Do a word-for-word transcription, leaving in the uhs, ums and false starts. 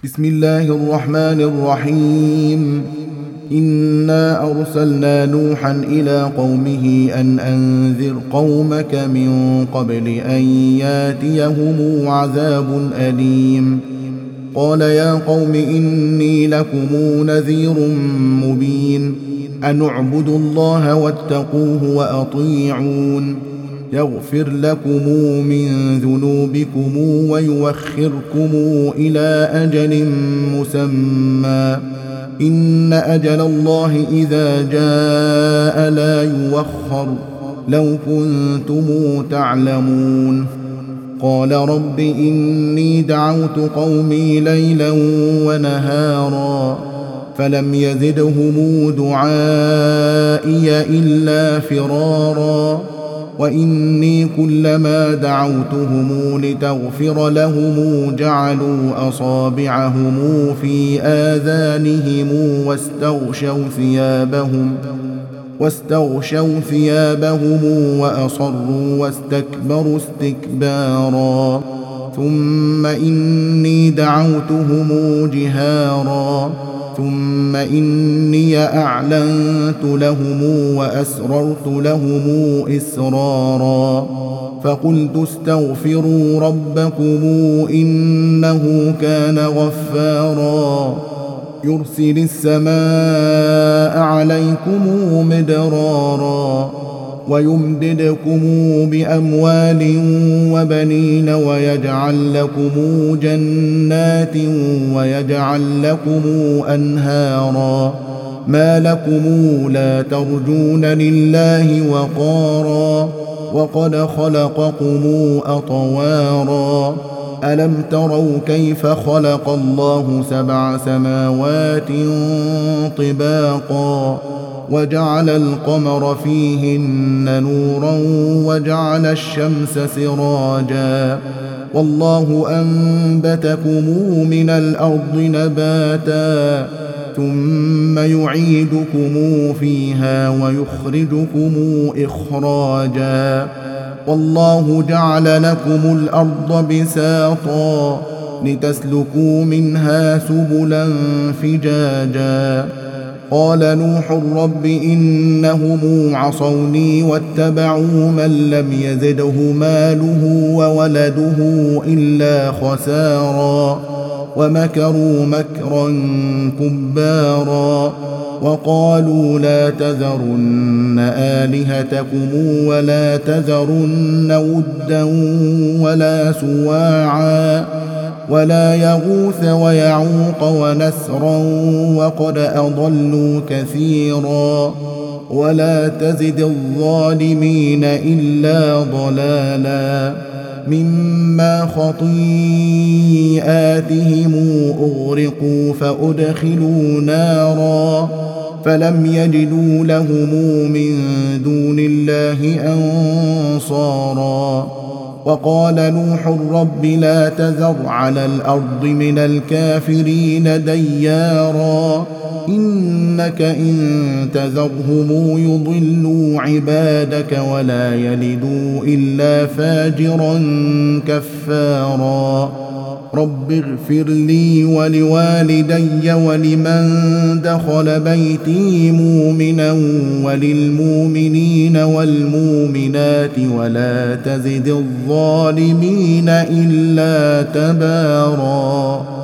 بسم الله الرحمن الرحيم. إنا أرسلنا نوحا إلى قومه أن أنذر قومك من قبل أن ياتيهم عذاب أليم. قال يا قوم إني لكم نذير مبين أن اعبدوا الله واتقوه وأطيعون يغفر لكم من ذنوبكم ويوخركم إلى أجل مسمى إن أجل الله إذا جاء لا يوخر لو كنتم تعلمون. قال رب إني دعوت قومي ليلا ونهارا فلم يزدهم دعائي إلا فرارا وإني كلما دعوتهم لتغفر لهم جعلوا أصابعهم في آذانهم واستغشوا ثيابهم واستغشوا ثيابهم وأصروا واستكبروا استكبارا ثم إني دعوتهم جهارا ثم إني أعلنت لهم وأسررت لهم إسرارا فقلت استغفروا ربكم إنه كان غفارا يرسل السماء عليكم مدرارا ويمددكم بأموال وبنين ويجعل لكم جنات ويجعل لكم أنهارا ما لكم لا ترجون لله وقارا وقد خلقكم أطوارا ألم تروا كيف خلق الله سبع سماوات طباقا وجعل القمر فيهن نورا وجعل الشمس سراجا والله أنبتكم من الأرض نباتا ثم يعيدكم فيها ويخرجكم إخراجا والله جعل لكم الأرض بساطا لتسلكوا منها سبلا فجاجا قال نوح رب إنهم عصوني واتبعوا من لم يزده ماله وولده إلا خسارا ومكروا مكرا كبارا وقالوا لا تذرن آلهتكم ولا تذرن ودا ولا سواعا ولا يغوث ويعوق ونسرا وقد أضلوا كثيرا ولا تزد الظالمين إلا ضلالا مما خطيئاتهم أغرقوا فأدخلوا نارا فلم يجدوا لهم من دون الله أنصارا وقال نوح رب لا تذر على الأرض من الكافرين ديارا إنك إن تذرهم يضلوا عبادك ولا يلدوا إلا فاجرا كفارا رب اغفر لي ولوالدي ولمن دخل بيتي مؤمنا وللمؤمنين والمؤمنات ولا تزد الظالمين إلا تبارا.